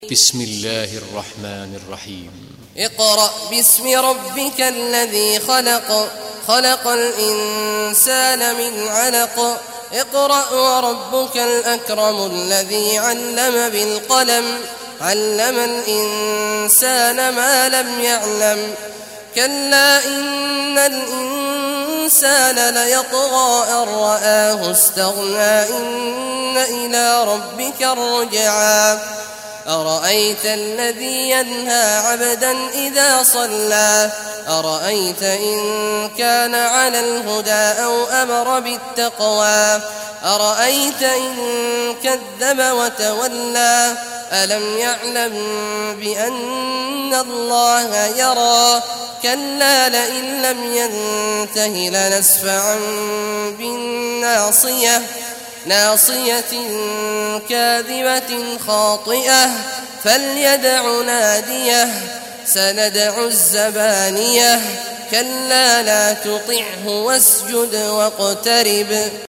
بسم الله الرحمن الرحيم. اقرأ باسم ربك الذي خلق، خلق الإنسان من علق. اقرأ وربك الأكرم الذي علم بالقلم، علم الإنسان ما لم يعلم. كلا إن الإنسان ليطغى أن رآه استغنى، إن إلى ربك الرجعى. أرأيت الذي ينهى عبدا إذا صلى، أرأيت إن كان على الهدى أو أمر بالتقوى، أرأيت إن كذب وتولى. ألم يعلم بأن الله يرى. كلا لئن لم ينته لنسفعا بالناصية، ناصية كاذبة خاطئة. فليدع ناديه، سندع الزبانية. كلا لا تطعه واسجد واقترب.